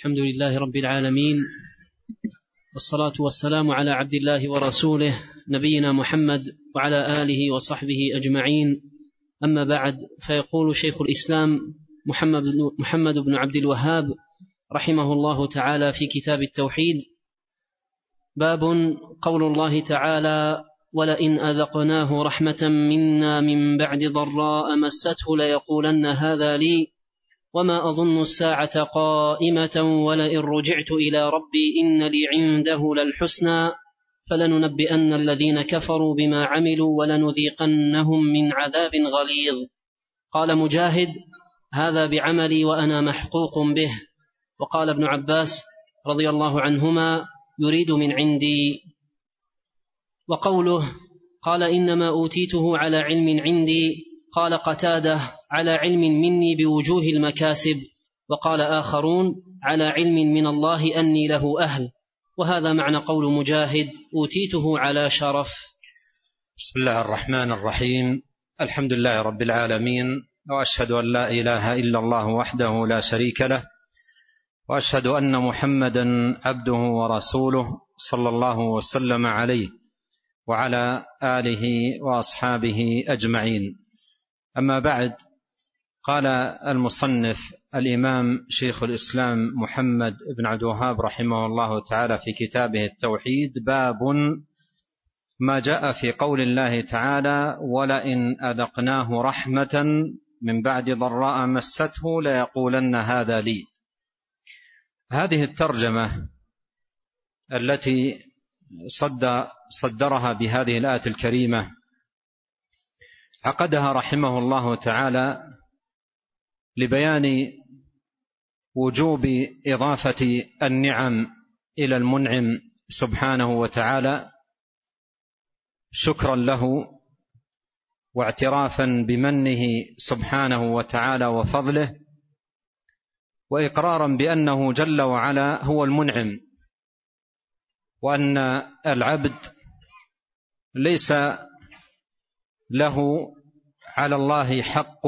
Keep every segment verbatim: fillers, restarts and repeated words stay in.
الحمد لله رب العالمين، والصلاة والسلام على عبد الله ورسوله نبينا محمد وعلى آله وصحبه أجمعين. أما بعد، فيقول شيخ الإسلام محمد بن عبد الوهاب رحمه الله تعالى في كتاب التوحيد: باب قول الله تعالى: ولئن أذقناه رحمة منا من بعد ضراء مسته ليقولن هذا لي وما أظن الساعة قائمة ولئن رجعت إلى ربي إن لي عنده للحسنى فلننبئن الذين كفروا بما عملوا ولنذيقنهم من عذاب غليظ. قال مجاهد: هذا بعملي وأنا محقوق به. وقال ابن عباس رضي الله عنهما: يريد من عندي. وقوله قال إنما أوتيته على علم عندي، قال قتادة: على علم مني بوجوه المكاسب. وقال آخرون: على علم من الله أني له أهل. وهذا معنى قول مجاهد: أوتيته على شرف. بسم الله الرحمن الرحيم. الحمد لله رب العالمين، وأشهد أن لا إله إلا الله وحده لا شريك له، وأشهد أن محمدا عبده ورسوله صلى الله وسلم عليه وعلى آله وأصحابه أجمعين. أما بعد، قال المصنف الإمام شيخ الإسلام محمد بن عبد الوهاب رحمه الله تعالى في كتابه التوحيد: باب ما جاء في قول الله تعالى: ولئن أذقناه رحمة من بعد ضراء مسته ليقولن هذا لي. هذه الترجمة التي صد صدرها بهذه الآية الكريمة عقدها رحمه الله تعالى لبيان وجوب إضافة النعم إلى المنعم سبحانه وتعالى، شكرا له واعترافا بمنه سبحانه وتعالى وفضله، وإقرارا بأنه جل وعلا هو المنعم، وأن العبد ليس له على الله حق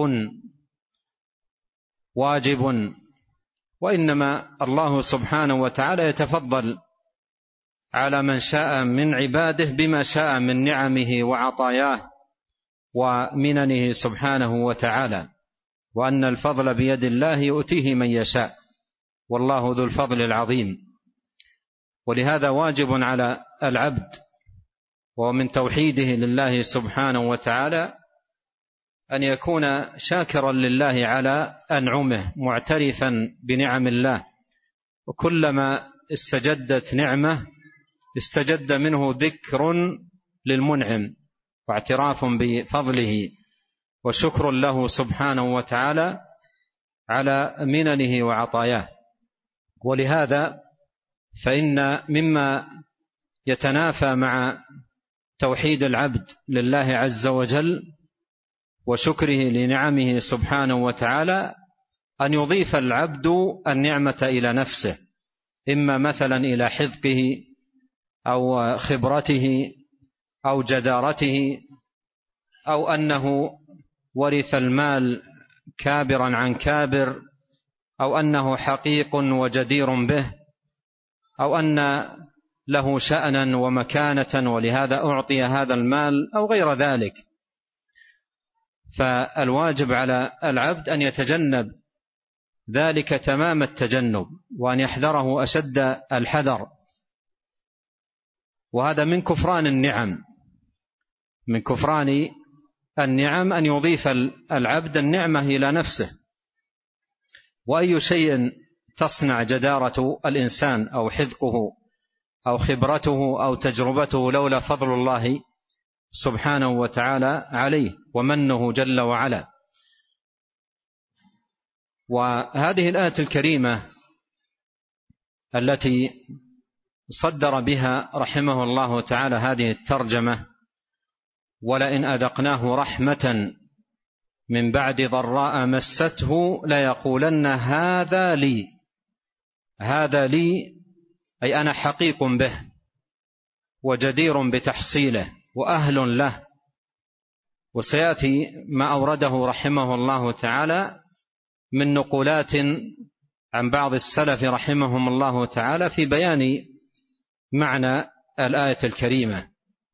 واجب، وإنما الله سبحانه وتعالى يتفضل على من شاء من عباده بما شاء من نعمه وعطاياه ومننه سبحانه وتعالى، وأن الفضل بيد الله يؤتيه من يشاء، والله ذو الفضل العظيم. ولهذا واجب على العبد ومن توحيده لله سبحانه وتعالى أن يكون شاكرا لله على أنعمه، معترفا بنعم الله، وكلما استجدت نعمة استجد منه ذكر للمنعم واعتراف بفضله وشكر له سبحانه وتعالى على مننه وعطاياه. ولهذا فإن مما يتنافى مع توحيد العبد لله عز وجل وشكره لنعمه سبحانه وتعالى أن يضيف العبد النعمة إلى نفسه، إما مثلا إلى حذقه أو خبرته أو جدارته، أو أنه ورث المال كابرا عن كابر، أو أنه حقيق وجدير به، أو أن له شأنا ومكانة ولهذا أعطي هذا المال، أو غير ذلك. فالواجب على العبد أن يتجنب ذلك تمام التجنب، وأن يحذره أشد الحذر. وهذا من كفران النعم، من كفران النعم أن يضيف العبد النعمة إلى نفسه. وأي شيء تصنع جدارة الإنسان أو حذقه أو خبرته أو تجربته لولا فضل الله سبحانه وتعالى عليه ومنه جل وعلا. وهذه الآية الكريمة التي صدر بها رحمه الله تعالى هذه الترجمة: ولئن أذقناه رحمة من بعد ضراء مسته ليقولن هذا لي. هذا لي أي أنا حقيق به وجدير بتحصيله وأهل له. وسيأتي ما أورده رحمه الله تعالى من نقولات عن بعض السلف رحمهم الله تعالى في بيان معنى الآية الكريمة.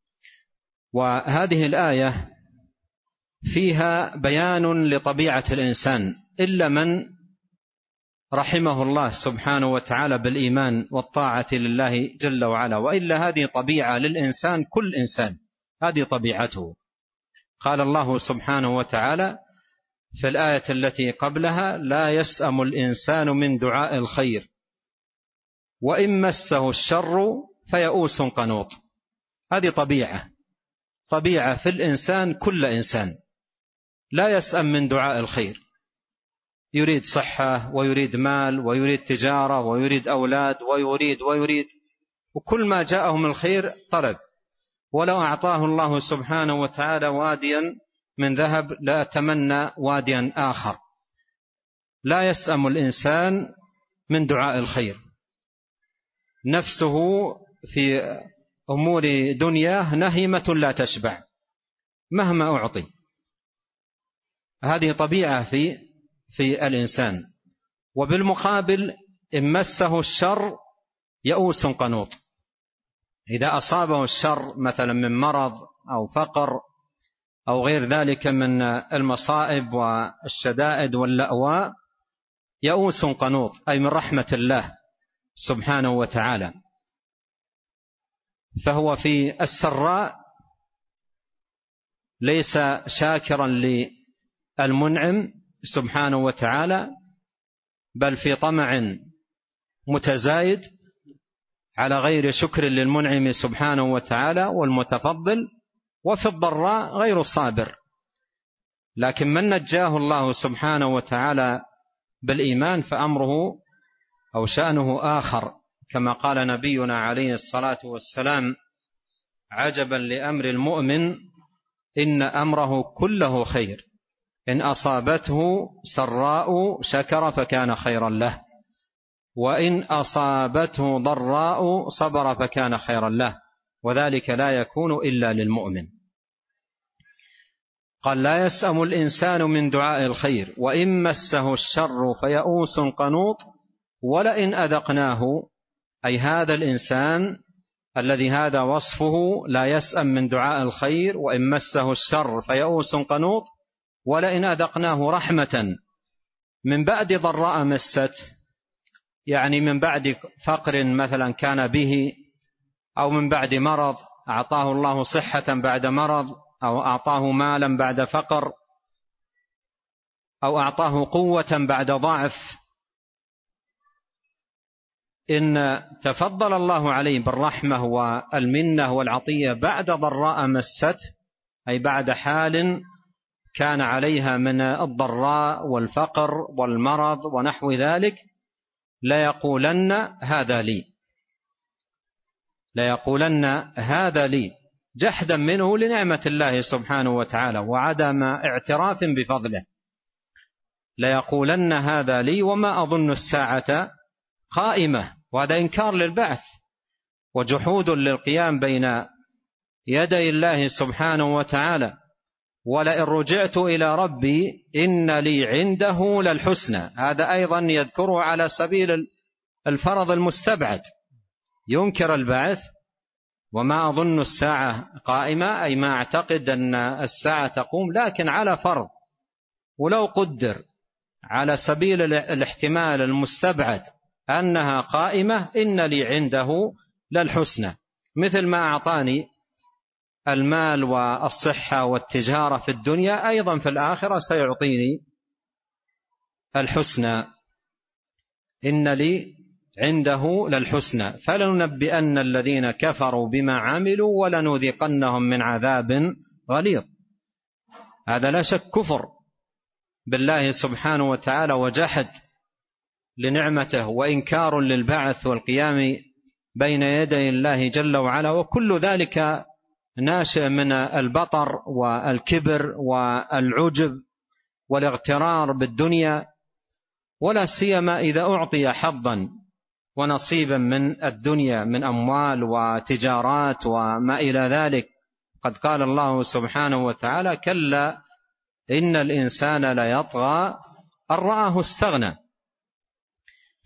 وهذه الآية فيها بيان لطبيعة الإنسان، إلا من رحمه الله سبحانه وتعالى بالإيمان والطاعة لله جل وعلا، وإلا هذه طبيعة للإنسان، كل إنسان هذه طبيعته. قال الله سبحانه وتعالى في الآية التي قبلها: لا يسأم الإنسان من دعاء الخير وإن مسه الشر فيئوس قنوط. هذه طبيعة طبيعة في الإنسان، كل إنسان لا يسأم من دعاء الخير، يريد صحة ويريد مال ويريد تجارة ويريد أولاد ويريد ويريد وكل ما جاءه من الخير طلب، ولو أعطاه الله سبحانه وتعالى واديا من ذهب لا تمنى واديا آخر. لا يسأم الإنسان من دعاء الخير، نفسه في أمور دنياه نهمة لا تشبع مهما أعطي. هذه طبيعة في في الإنسان. وبالمقابل إن مسه الشر يئوس قنوط، إذا أصابه الشر مثلا من مرض أو فقر أو غير ذلك من المصائب والشدائد واللأواء، يئوس قنوط، أي من رحمة الله سبحانه وتعالى. فهو في السراء ليس شاكرا للمنعم سبحانه وتعالى، بل في طمع متزايد على غير شكر للمنعم سبحانه وتعالى والمتفضل، وفي الضراء غير صابر. لكن من نجاه الله سبحانه وتعالى بالإيمان فأمره أو شأنه آخر، كما قال نبينا عليه الصلاة والسلام: عجبا لأمر المؤمن إن أمره كله خير، إن أصابته سراء شكر فكان خيرا له، وإن أصابته ضراء صبر فكان خيرا له، وذلك لا يكون إلا للمؤمن. قال: لا يسأم الإنسان من دعاء الخير وإن مسه الشر فيئوس قنوط ولئن أذقناه، أي هذا الإنسان الذي هذا وصفه لا يسأم من دعاء الخير وإن مسه الشر فيئوس قنوط، ولئن أذقناه رحمة من بعد ضراء مست، يعني من بعد فقر مثلا كان به، أو من بعد مرض أعطاه الله صحة بعد مرض، أو أعطاه مالا بعد فقر، أو أعطاه قوة بعد ضعف، إن تفضل الله عليه بالرحمة والمنة والعطية بعد ضراء مست، أي بعد حال كان عليها من الضراء والفقر والمرض ونحو ذلك، ليقولن هذا لي، ليقولن هذا لي، جحدا منه لنعمة الله سبحانه وتعالى وعدم اعتراف بفضله. ليقولن هذا لي وما أظن الساعة قائمة، وهذا إنكار للبعث وجحود للقيام بين يدي الله سبحانه وتعالى. ولئن رجعت إلى ربي إن لي عنده للحسنى، هذا أيضا يذكره على سبيل الفرض المستبعد، ينكر البعث وما أظن الساعة قائمة، أي ما أعتقد أن الساعة تقوم، لكن على فرض، ولو قدر على سبيل الاحتمال المستبعد أنها قائمة إن لي عنده للحسنى، مثل ما أعطاني المال والصحة والتجارة في الدنيا، أيضا في الآخرة سيعطيني الحسنى، إن لي عنده للحسنى فلننبئن الذين كفروا بما عملوا ولنذيقنهم من عذاب غليظ. هذا لا شك كفر بالله سبحانه وتعالى وجحد لنعمته وإنكار للبعث والقيام بين يدي الله جل وعلا، وكل ذلك ناشئ من البطر والكبر والعجب والاغترار بالدنيا، ولا سيما إذا أعطي حظا ونصيبا من الدنيا من أموال وتجارات وما إلى ذلك. قد قال الله سبحانه وتعالى: كلا إن الإنسان ليطغى أن رآه استغنى.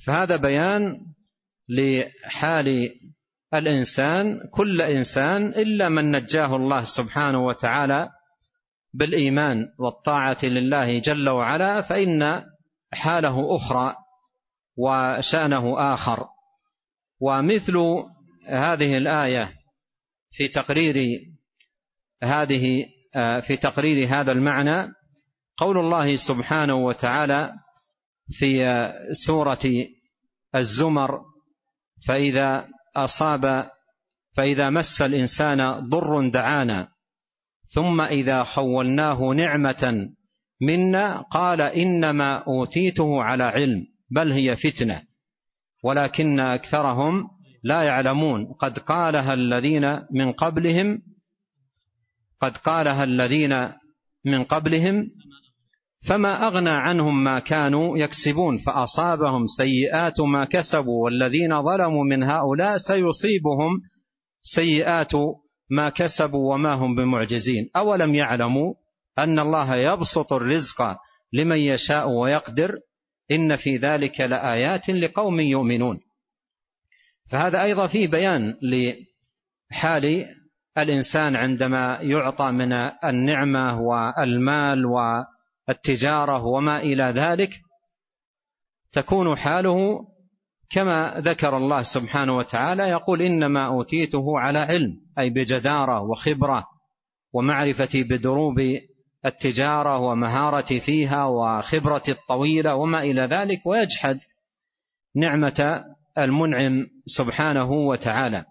فهذا بيان لحال الإنسان، كل إنسان إلا من نجاه الله سبحانه وتعالى بالإيمان والطاعة لله جل وعلا، فإن حاله أخرى وشأنه آخر. ومثل هذه الآية في تقرير هذه في تقرير هذا المعنى قول الله سبحانه وتعالى في سورة الزمر: فإذا أصاب فإذا مس الإنسان ضر دعانا ثم إذا خولناه نعمة منا قال إنما أوتيته على علم بل هي فتنة ولكن أكثرهم لا يعلمون قد قالها الذين من قبلهم قد قالها الذين من قبلهم فما أغنى عنهم ما كانوا يكسبون فأصابهم سيئات ما كسبوا والذين ظلموا من هؤلاء سيصيبهم سيئات ما كسبوا وما هم بمعجزين أولم يعلموا أن الله يبسط الرزق لمن يشاء ويقدر إن في ذلك لآيات لقوم يؤمنون. فهذا أيضا فيه بيان لحال الإنسان عندما يعطى من النعمة والمال والتجارة وما إلى ذلك، تكون حاله كما ذكر الله سبحانه وتعالى يقول إنما أوتيته على علم، أي بجدارة وخبرة ومعرفة بدروب التجارة ومهارة فيها وخبرة الطويلة وما إلى ذلك، ويجحد نعمة المنعم سبحانه وتعالى.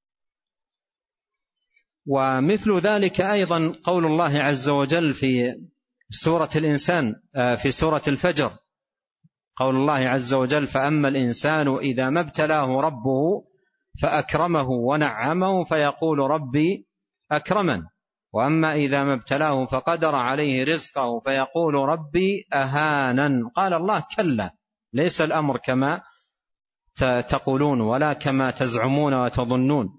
ومثل ذلك أيضا قول الله عز وجل في سورة الإنسان في سورة الفجر، قول الله عز وجل: فأما الإنسان إذا ما ابتلاه ربه فأكرمه ونعمه فيقول ربي أكرمن، وأما إذا ما ابتلاه فقدر عليه رزقه فيقول ربي أهانن. قال الله: كلا، ليس الأمر كما تقولون ولا كما تزعمون وتظنون،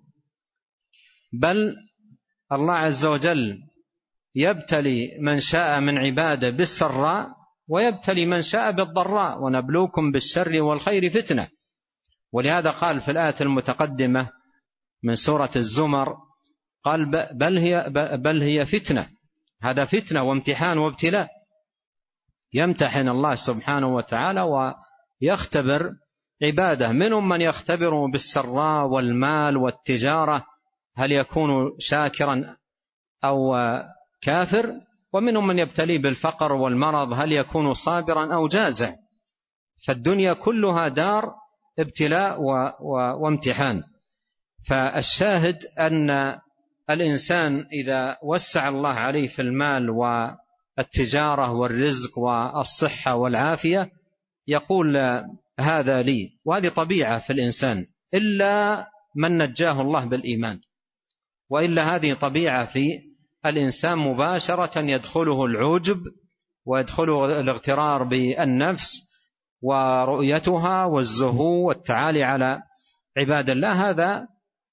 بل الله عز وجل يبتلي من شاء من عباده بالسراء ويبتلي من شاء بالضراء ونبلوكم بالشر والخير فتنة. ولهذا قال في الآية المتقدمة من سورة الزمر قال بل هي, بل هي فتنة. هذا فتنة وامتحان وابتلاء، يمتحن الله سبحانه وتعالى ويختبر عباده، منهم من يختبر بالسراء والمال والتجارة هل يكون شاكرا أو كافر، ومنهم من يبتلي بالفقر والمرض هل يكون صابرا أو جازع. فالدنيا كلها دار ابتلاء وامتحان. فالشاهد أن الإنسان إذا وسع الله عليه في المال والتجارة والرزق والصحة والعافية يقول هذا لي، وهذه طبيعة في الإنسان إلا من نجاه الله بالإيمان، وإلا هذه طبيعة في الإنسان مباشرة يدخله العجب ويدخله الاغترار بالنفس ورؤيتها والزهو والتعالي على عباد الله. هذا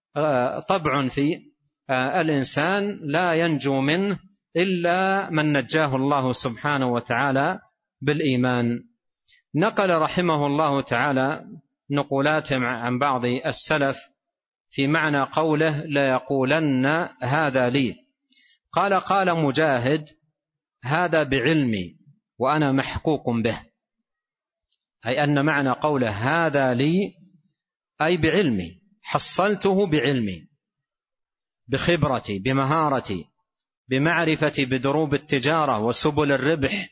طبع في الإنسان لا ينجو منه إلا من نجاه الله سبحانه وتعالى بالإيمان. نقل رحمه الله تعالى نقولات عن بعض السلف في معنى قوله لا يقولن هذا لي. قال قال مجاهد: هذا بعلمي وأنا محقوق به، أي أن معنى قوله هذا لي أي بعلمي، حصلته بعلمي، بخبرتي، بمهارتي، بمعرفتي بدروب التجارة وسبل الربح،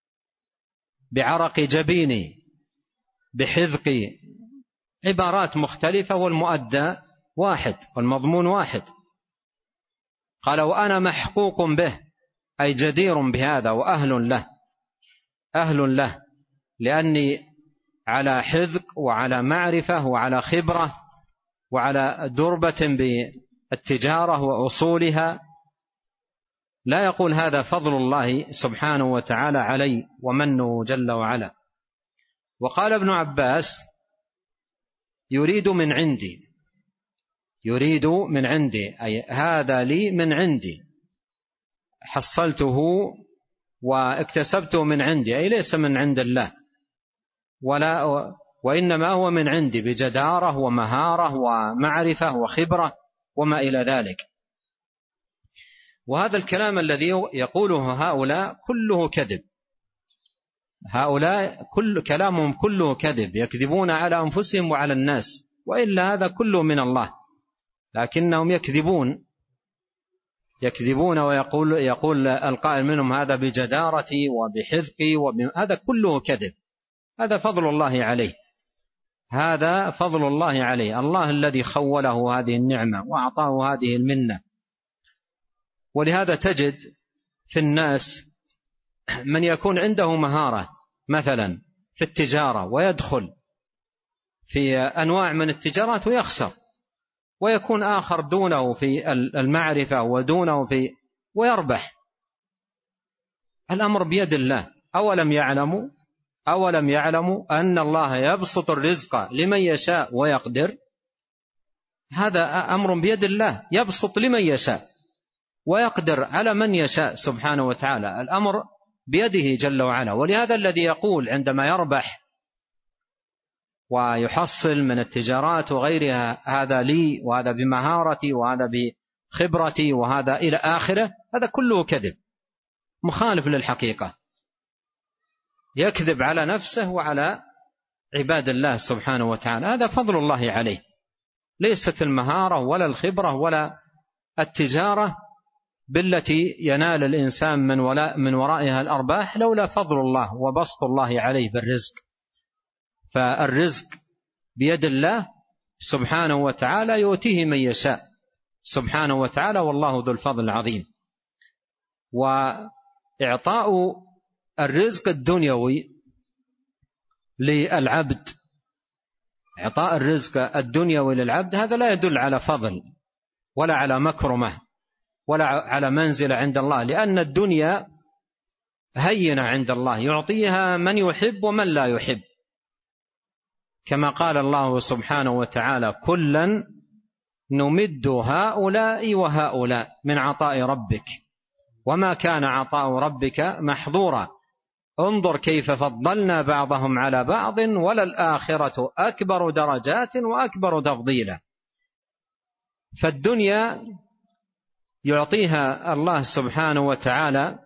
بعرق جبيني، بحذقي، عبارات مختلفة والمؤدى واحد والمضمون واحد. قال وأنا محقوق به، أي جدير بهذا وأهل له، أهل له، لأني على حذق وعلى معرفة وعلى خبرة وعلى دربة بالتجارة وأصولها. لا يقول هذا فضل الله سبحانه وتعالى علي ومنه جل وعلا. وقال ابن عباس: يريد من عندي، يريد من عندي، أي هذا لي من عندي، حصلته واكتسبته من عندي، أي ليس من عند الله ولا وإنما هو من عندي بجدارة ومهارة ومعرفة وخبرة وما إلى ذلك. وهذا الكلام الذي يقوله هؤلاء كله كذب، هؤلاء كل كلامهم كله كذب، يكذبون على أنفسهم وعلى الناس، وإلا هذا كله من الله، لكنهم يكذبون يكذبون ويقول يقول القائل منهم هذا بجدارتي وبحذقي وب... هذا كله كذب. هذا فضل الله عليه، هذا فضل الله عليه، الله الذي خوله هذه النعمة وأعطاه هذه المنة. ولهذا تجد في الناس من يكون عنده مهارة مثلا في التجارة ويدخل في أنواع من التجارات ويخسر، ويكون آخر دونه في المعرفة ودونه في ويربح. الأمر بيد الله. أولم يعلموا أولم يعلموا أن الله يبسط الرزق لمن يشاء ويقدر. هذا أمر بيد الله، يبسط لمن يشاء ويقدر على من يشاء سبحانه وتعالى، الأمر بيده جل وعلا. ولهذا الذي يقول عندما يربح ويحصل من التجارات وغيرها هذا لي وهذا بمهارتي وهذا بخبرتي وهذا إلى آخره، هذا كله كذب مخالف للحقيقة، يكذب على نفسه وعلى عباد الله سبحانه وتعالى. هذا فضل الله عليه، ليست المهارة ولا الخبرة ولا التجارة بالتي ينال الإنسان من, من ورائها الأرباح لولا فضل الله وبسط الله عليه بالرزق. فالرزق بيد الله سبحانه وتعالى، يؤتيه من يشاء سبحانه وتعالى، والله ذو الفضل العظيم. وإعطاء الرزق الدنيوي للعبد، إعطاء الرزق الدنيوي للعبد هذا لا يدل على فضل ولا على مكرمة ولا على منزلة عند الله، لأن الدنيا هينة عند الله، يعطيها من يحب ومن لا يحب، كما قال الله سبحانه وتعالى كلا نمد هؤلاء وهؤلاء من عطاء ربك وما كان عطاء ربك محظورا انظر كيف فضلنا بعضهم على بعض وللآخرة أكبر درجات وأكبر تفضيلا. فالدنيا يعطيها الله سبحانه وتعالى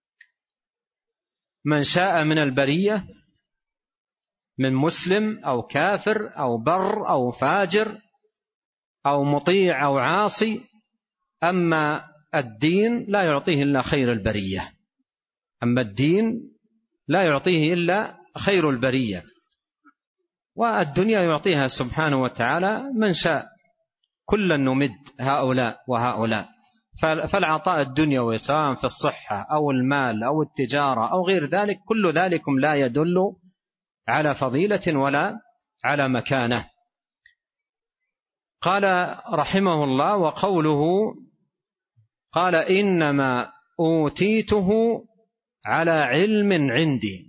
من شاء من البرية، من مسلم أو كافر أو بر أو فاجر أو مطيع أو عاصي. أما الدين لا يعطيه إلا خير البرية، أما الدين لا يعطيه إلا خير البرية. والدنيا يعطيها سبحانه وتعالى من شاء، كلا نمد هؤلاء وهؤلاء. فالعطاء الدنيوي سواء في الصحة أو المال أو التجارة أو غير ذلك، كل ذلكم لا يدل على فضيلة ولا على مكانة. قال رحمه الله: وقوله قال إنما أوتيته على علم عندي،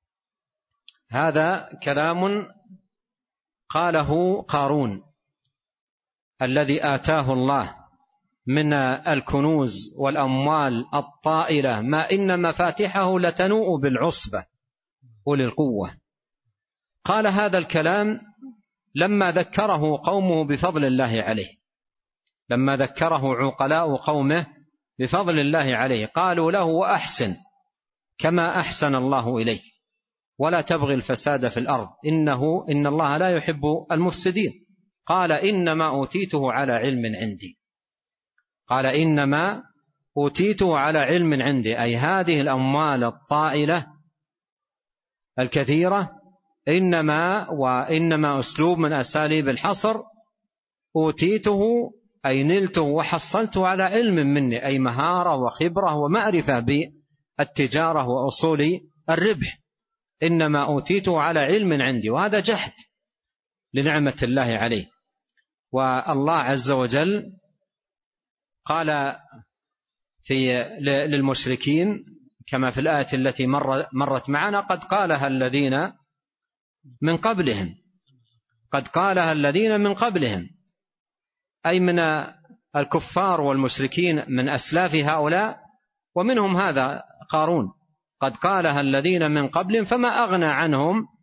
هذا كلام قاله قارون الذي آتاه الله من الكنوز والأموال الطائلة ما إن مفاتحه لتنوء بالعصبة أولي القوة. قال هذا الكلام لما ذكره قومه بفضل الله عليه، لما ذكره عقلاء قومه بفضل الله عليه، قالوا له: وأحسن كما أحسن الله إليك ولا تبغي الفساد في الأرض إنه إن الله لا يحب المفسدين. قال: إنما أوتيته على علم عندي. قال: إنما أوتيته على علم عندي، أي هذه الأموال الطائلة الكثيرة إنما وإنما أسلوب من أساليب الحصر، أوتيته أي نلته وحصلته على علم مني، أي مهارة وخبرة ومعرفة بالتجارة وأصول الربح. إنما أوتيته على علم عندي، وهذا جحد لنعمة الله عليه. والله عز وجل قال في للمشركين كما في الآية التي مر مرت معنا: قد قالها الذين من قبلهم، قد قالها الذين من قبلهم، أي من الكفار والمشركين من أسلاف هؤلاء، ومنهم هذا قارون. قد قالها الذين من قبلهم فما أغنى عنهم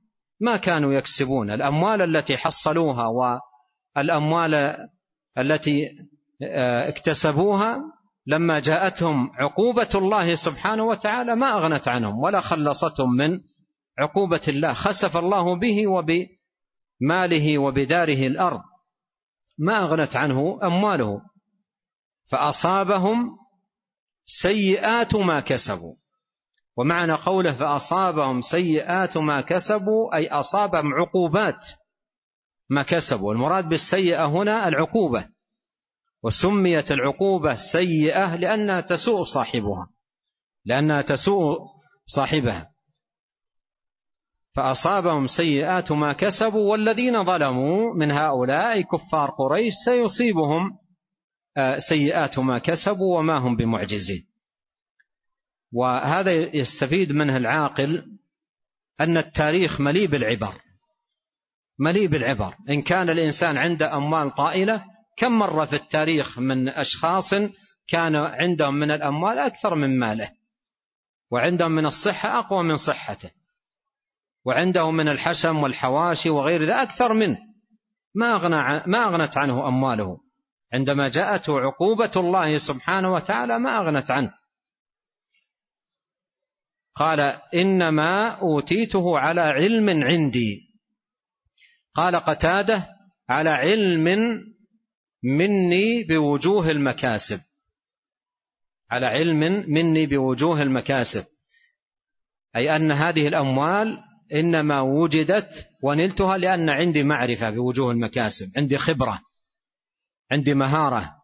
ما كانوا يكسبون. الأموال التي حصلوها والأموال التي اكتسبوها لما جاءتهم عقوبة الله سبحانه وتعالى ما أغنت عنهم ولا خلصتهم من عقوبة الله. خسف الله به وبماله وبداره الأرض، ما أغنت عنه أمواله، فأصابهم سيئات ما كسبوا. ومعنى قوله فأصابهم سيئات ما كسبوا أي أصابهم عقوبات ما كسبوا. المراد بالسيئة هنا العقوبة، وسميت العقوبة سيئة لأنها تسوء صاحبها لأنها تسوء صاحبها فأصابهم سيئات ما كسبوا والذين ظلموا من هؤلاء كفار قريش سيصيبهم سيئات ما كسبوا وما هم بمعجزين. وهذا يستفيد منه العاقل أن التاريخ مليء بالعبر مليء بالعبر. إن كان الإنسان عنده أموال طائلة، كم مرة في التاريخ من أشخاص كان عندهم من الأموال أكثر من ماله، وعندهم من الصحة أقوى من صحته، وعندهم من الحشم والحواشي وغير ذا أكثر منه، ما أغنى ما أغنت عنه أمواله. عندما جاءته عقوبة الله سبحانه وتعالى ما أغنت عنه. قال إنما أوتيته على علم عندي. قال قتادة على علم مني بوجوه المكاسب، على علم مني بوجوه المكاسب، أي أن هذه الأموال إنما وجدت ونلتها لأن عندي معرفة بوجوه المكاسب، عندي خبرة، عندي مهارة.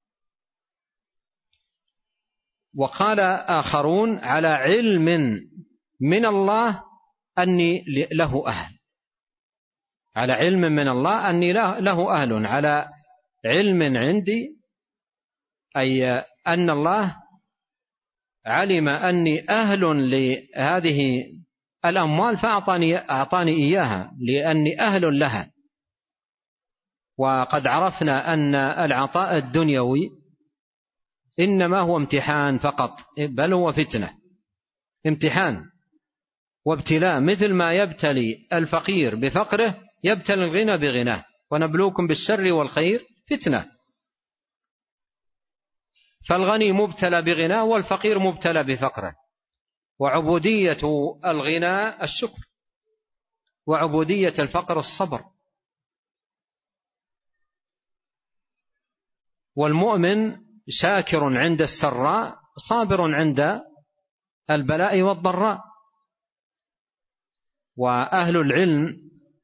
وقال آخرون على علم من الله أني له أهل، على علم من الله أني له أهل. على علم عندي أي أن الله علم أني أهل لهذه الأموال فأعطاني أعطاني إياها لأني أهل لها. وقد عرفنا أن العطاء الدنيوي إنما هو امتحان فقط، بل هو فتنة، امتحان وابتلاء، مثل ما يبتلي الفقير بفقره يبتلي الغنى بغناه، ونبلوكم بالشر والخير فتنة. فالغني مبتلى بغناه والفقير مبتلى بفقره. وعبودية الغنى الشكر، وعبودية الفقر الصبر. والمؤمن شاكر عند السراء صابر عند البلاء والضراء. وأهل العلم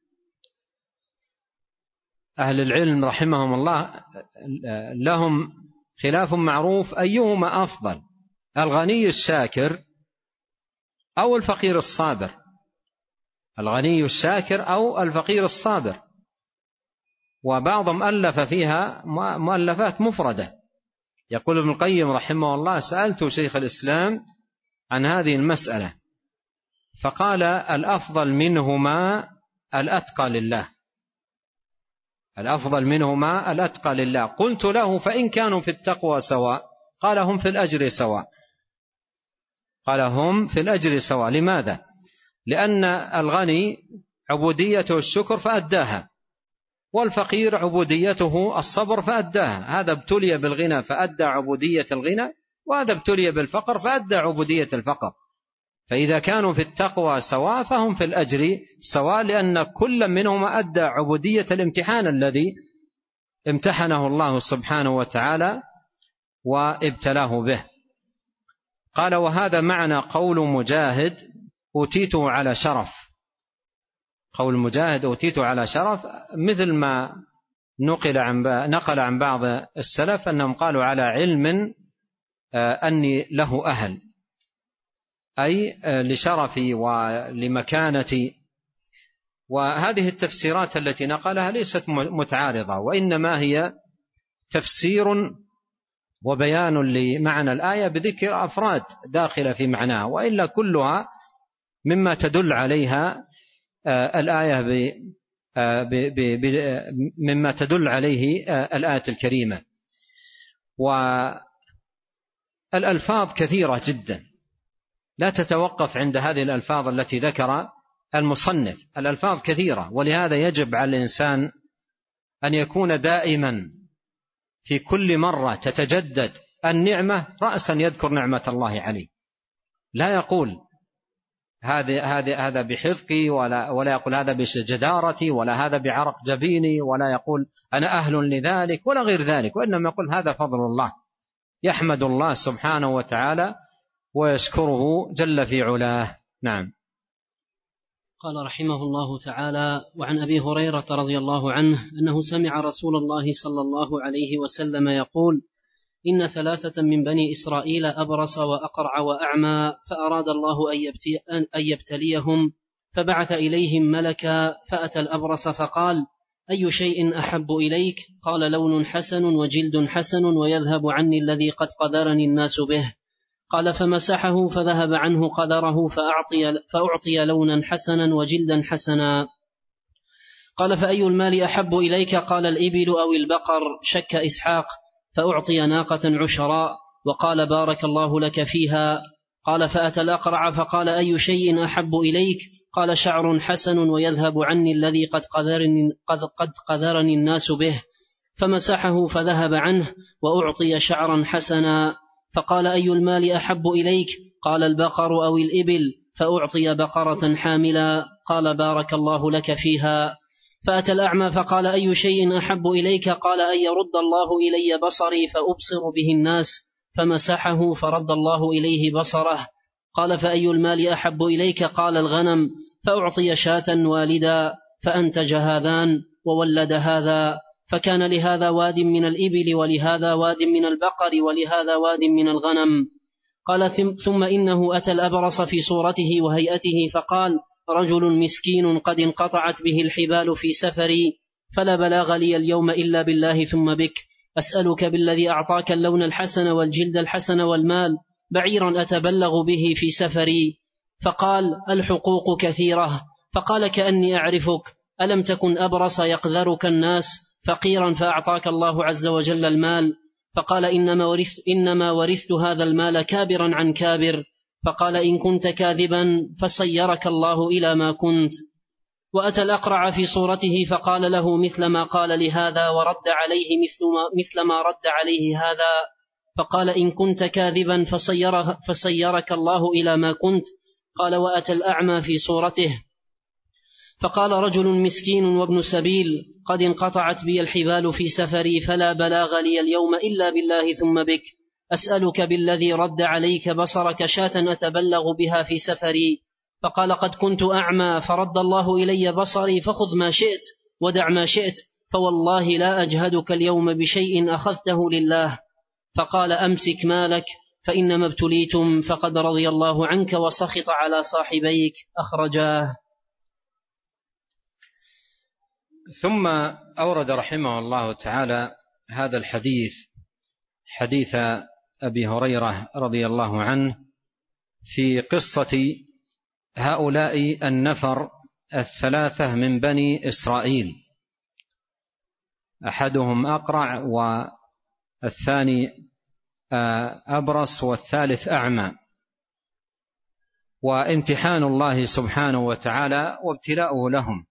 أهل العلم رحمهم الله لهم خلاف معروف أيهما أفضل، الغني الشاكر أو الفقير الصابر، الغني الشاكر أو الفقير الصابر. وبعضهم ألف فيها مؤلفات مفردة. يقول ابن القيم رحمه الله سألت شيخ الإسلام عن هذه المسألة فقال الأفضل منهما الأتقى لله، الأفضل منهما الأتقى لله. قلت له فإن كانوا في التقوى سواء؟ قال هم في الأجر سواء، قال هم في الأجر سواء. لماذا؟ لأن الغني عبوديته الشكر فأداها، والفقير عبوديته الصبر فأداها. هذا ابتلي بالغنى فأدى عبودية الغنى، وهذا ابتلي بالفقر فأدى عبودية الفقر. فإذا كانوا في التقوى سواء فهم في الأجر سواء، لأن كل منهما أدى عبودية الامتحان الذي امتحنه الله سبحانه وتعالى وابتلاه به. قال وهذا معنى قول مجاهد أوتيته على شرف. قول مجاهد أوتيته على شرف مثل ما نقل عن نقل عن بعض السلف أنهم قالوا على علم أني له أهل، أي لشرفي ولمكانتي. وهذه التفسيرات التي نقلها ليست متعارضة، وإنما هي تفسير وبيان لمعنى الآية بذكر أفراد داخلة في معناها، وإلا كلها مما تدل عليها الآية ب مما تدل عليه الآية الكريمة. والألفاظ كثيرة جدا، لا تتوقف عند هذه الألفاظ التي ذكر المصنف. الألفاظ كثيرة، ولهذا يجب على الإنسان أن يكون دائما في كل مرة تتجدد النعمة رأسا يذكر نعمة الله عليه، لا يقول هذا هذا هذا بحفظي، ولا ولا يقول هذا بجدارتي، ولا هذا بعرق جبيني، ولا يقول أنا أهل لذلك ولا غير ذلك، وإنما يقول هذا فضل الله، يحمد الله سبحانه وتعالى ويشكره جل في علاه. نعم. قال رحمه الله تعالى: وعن أبي هريرة رضي الله عنه أنه سمع رسول الله صلى الله عليه وسلم يقول: إن ثلاثة من بني إسرائيل أبرص وأقرع وأعمى، فأراد الله أن يبتليهم فبعث إليهم ملكا، فأتى الأبرص فقال: أي شيء أحب إليك؟ قال: لون حسن وجلد حسن ويذهب عني الذي قد قدرني الناس به. قال: فمسحه فذهب عنه قدره فأعطي, فأعطي لونا حسنا وجلدا حسنا. قال: فأي المال أحب إليك؟ قال: الإبل أو البقر. شك إسحاق، فأعطي ناقة عشراء، وقال: بارك الله لك فيها. قال: فأتى الأقرع فقال: أي شيء أحب إليك؟ قال: شعر حسن ويذهب عني الذي قد قدرني, قد قد قدرني الناس به. فمسحه فذهب عنه وأعطي شعرا حسنا. فقال: أي المال أحب إليك؟ قال: البقر أو الإبل. فأعطي بقرة حاملا. قال: بارك الله لك فيها. فأتى الأعمى فقال: أي شيء أحب إليك؟ قال: أن يرد الله إلي بصري فأبصر به الناس. فمسحه فرد الله إليه بصره. قال: فأي المال أحب إليك؟ قال: الغنم. فأعطي شاة والدا، فأنتج هذان وولد هذا، فكان لهذا واد من الإبل ولهذا واد من البقر ولهذا واد من الغنم. قال: ثم إنه أتى الأبرص في صورته وهيئته فقال: رجل مسكين قد انقطعت به الحبال في سفري، فلا بلاغ لي اليوم إلا بالله ثم بك، أسألك بالذي أعطاك اللون الحسن والجلد الحسن والمال بعيرا أتبلغ به في سفري. فقال: الحقوق كثيرة. فقال: كأني أعرفك، ألم تكن أبرص يقذرك الناس فقيرا فأعطاك الله عز وجل المال؟ فقال: إنما ورثت, إنما ورثت هذا المال كابرا عن كابر. فقال: إن كنت كاذبا فصيرك الله إلى ما كنت. وأتى الأقرع في صورته فقال له مثل ما قال لهذا ورد عليه مثل ما, مثل ما رد عليه هذا. فقال: إن كنت كاذبا فصير فصيرك الله إلى ما كنت. قال: وأتى الأعمى في صورته فقال: رجل مسكين وابن سبيل قد انقطعت بي الحبال في سفري، فلا بلاغ لي اليوم إلا بالله ثم بك، أسألك بالذي رد عليك بصرك شاة أتبلغ بها في سفري. فقال: قد كنت أعمى فرد الله إلي بصري، فخذ ما شئت ودع ما شئت، فوالله لا أجهدك اليوم بشيء أخذته لله. فقال: أمسك مالك فإنما ابتليتم، فقد رضي الله عنك وسخط على صاحبيك. أخرجاه. ثم أورد رحمه الله تعالى هذا الحديث، حديث أبي هريرة رضي الله عنه، في قصة هؤلاء النفر الثلاثة من بني إسرائيل، أحدهم أقرع والثاني أبرص والثالث أعمى، وامتحان الله سبحانه وتعالى وابتلاؤه لهم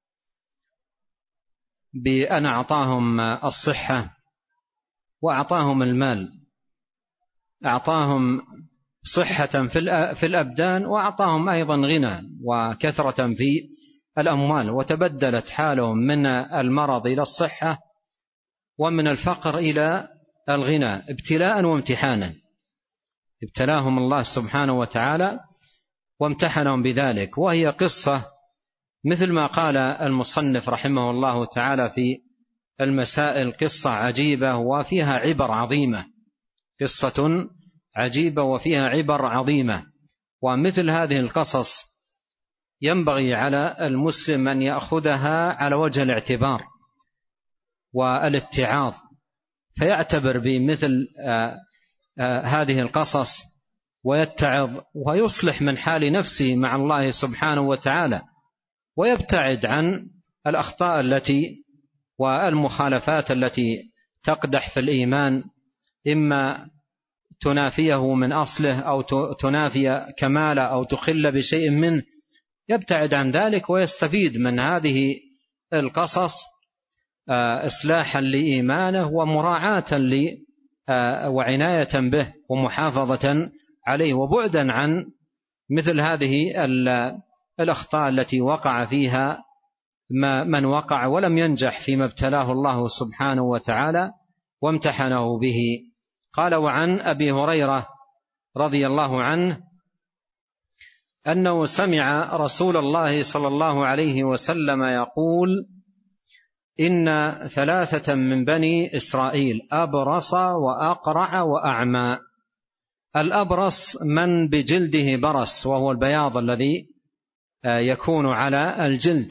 بأن أعطاهم الصحة وأعطاهم المال، أعطاهم صحة في الأبدان وأعطاهم أيضا غنى وكثرة في الأموال، وتبدلت حالهم من المرض إلى الصحة ومن الفقر إلى الغنى ابتلاء وامتحانا. ابتلاهم الله سبحانه وتعالى وامتحنهم بذلك، وهي قصة مثل ما قال المصنف رحمه الله تعالى في المسائل، قصة عجيبة وفيها عبر عظيمة، قصة عجيبة وفيها عبر عظيمة. ومثل هذه القصص ينبغي على المسلم أن يأخذها على وجه الاعتبار والاتعاظ، فيعتبر بمثل آآ آآ هذه القصص ويتعظ ويصلح من حال نفسه مع الله سبحانه وتعالى، ويبتعد عن الأخطاء التي والمخالفات التي تقدح في الإيمان، إما تنافيه من أصله أو تنافي كماله أو تخل بشيء منه، يبتعد عن ذلك ويستفيد من هذه القصص إصلاحا لإيمانه ومراعاة وعناية به ومحافظة عليه وبعدا عن مثل هذه الأخطاء التي وقع فيها من وقع ولم ينجح فيما ابتلاه الله سبحانه وتعالى وامتحنه به. قال: وعن أبي هريرة رضي الله عنه أنه سمع رسول الله صلى الله عليه وسلم يقول: إن ثلاثة من بني إسرائيل أبرص وأقرع وأعمى. الأبرص من بجلده برص، وهو البياض الذي يكون على الجلد،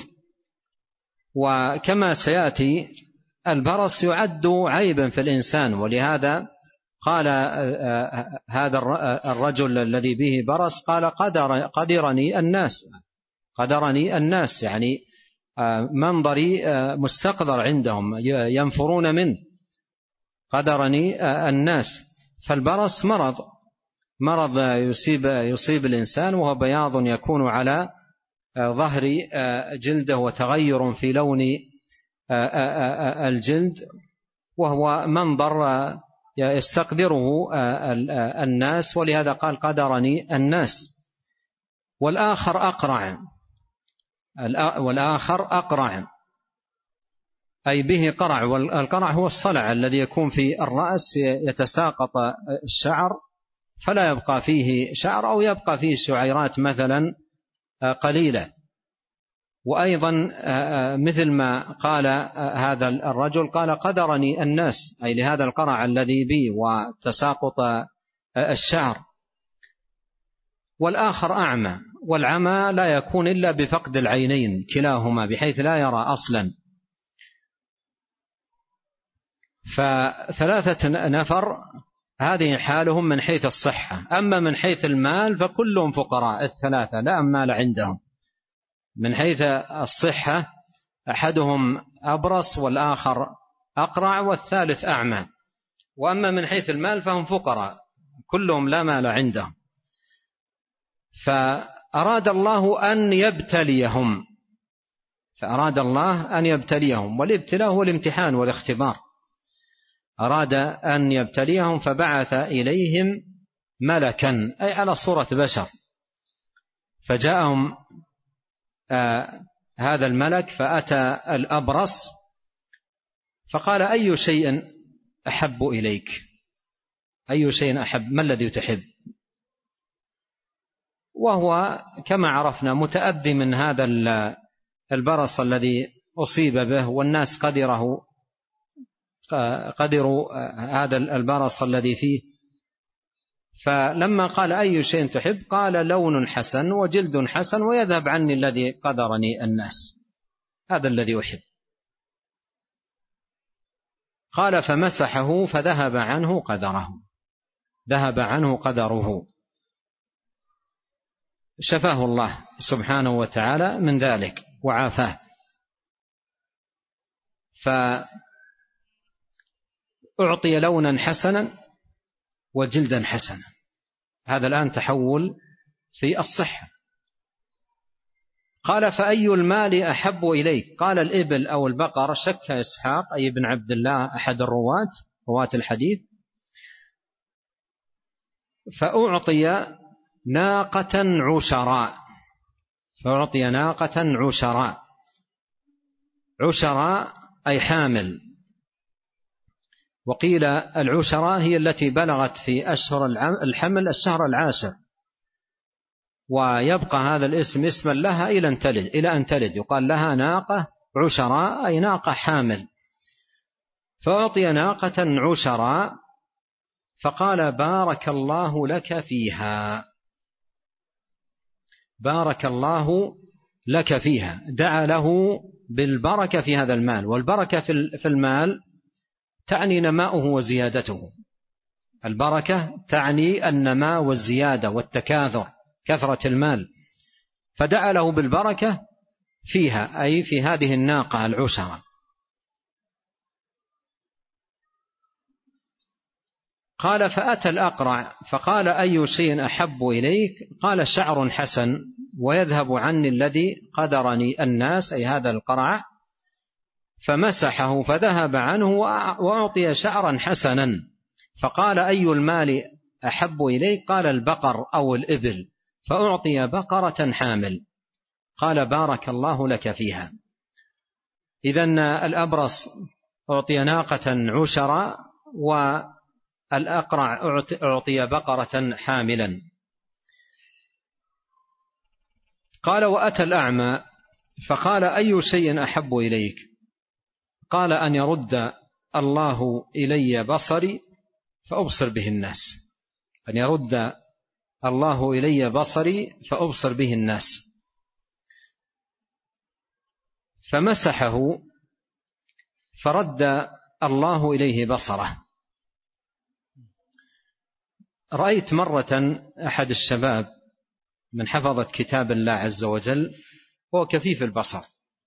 وكما سيأتي البرص يعد عيبا في الإنسان، ولهذا قال هذا الرجل الذي به برص قال: قدر قدرني الناس قدرني الناس يعني منظري مستقذر عندهم ينفرون منه، قدرني الناس. فالبرص مرض مرض يصيب يصيب الإنسان، وهو بياض يكون على ظهر جلده وتغير في لون الجلد، وهو منظر يستقدره الناس، ولهذا قال: قدرني الناس. والآخر أقرع والآخر أقرع أي به قرع، والقرع هو الصلع الذي يكون في الرأس يتساقط الشعر فلا يبقى فيه شعر، أو يبقى فيه شعيرات مثلا قليلة. وأيضا مثل ما قال هذا الرجل قال: قدرني الناس، أي لهذا القرع الذي بي وتساقط الشعر. والآخر أعمى، والعمى لا يكون إلا بفقد العينين كلاهما بحيث لا يرى أصلا. فثلاثة نفر هذه حالهم من حيث الصحة. أما من حيث المال فكلهم فقراء الثلاثة لا مال عندهم. من حيث الصحة أحدهم أبرص والآخر أقرع والثالث أعمى. وأما من حيث المال فهم فقراء كلهم لا مال عندهم. فأراد الله أن يبتليهم فأراد الله أن يبتليهم والابتلاء هو الامتحان والاختبار. أراد أن يبتليهم فبعث إليهم ملكا، أي على صورة بشر، فجاءهم آه هذا الملك فأتى الأبرص فقال: أي شيء أحب إليك؟ أي شيء أحب؟ ما الذي تحب؟ وهو كما عرفنا متأذي من هذا البرص الذي أصيب به، والناس قدره قدروا هذا البرص الذي فيه. فلما قال: أي شيء تحب؟ قال: لون حسن وجلد حسن ويذهب عني الذي قدرني الناس، هذا الذي أحب. قال: فمسحه فذهب عنه قدره ذهب عنه قدره شفاه الله سبحانه وتعالى من ذلك وعافاه. فأعطي لونا حسنا وجلدا حسنا. هذا الآن تحول في الصحة. قال: فأي المال أحب إليك؟ قال: الإبل أو البقر. شك إسحاق أي بن عبد الله أحد الرواة رواة الحديث. فأعطي ناقة عشراء فأعطي ناقة عشراء عشراء أي حامل. وقيل العشراء هي التي بلغت في أشهر الحمل الشهر العاشر، ويبقى هذا الاسم اسما لها إلى أن تلد إلى أن تلد يقال لها ناقة عشراء أي ناقة حامل. فأعطي ناقة عشراء فقال: بارك الله لك فيها بارك الله لك فيها. دعا له بالبركة في هذا المال. والبركة في المال تعني نماؤه وزيادته. البركة تعني النماء والزيادة والتكاثر، كثرة المال. فدعا له بالبركة فيها أي في هذه الناقة العشرة. قال فأتى الأقرع فقال أي شيء أحب إليك؟ قال شعر حسن ويذهب عني الذي قدرني الناس، أي هذا القرع، فمسحه فذهب عنه وأعطي شعرا حسنا. فقال أي المال أحب إليك؟ قال البقر أو الإبل، فأعطي بقرة حامل. قال بارك الله لك فيها. إذن الأبرص أعطي ناقة عشرا والأقرع أعطي بقرة حاملا. قال وأتى الأعمى فقال أي شيء أحب إليك؟ قال أن يرد الله إلي بصري فأبصر به الناس، أن يرد الله إلي بصري فأبصر به الناس. فمسحه فرد الله إليه بصره. رأيت مرة أحد الشباب من حفظة كتاب الله عز وجل هو كفيف البصر،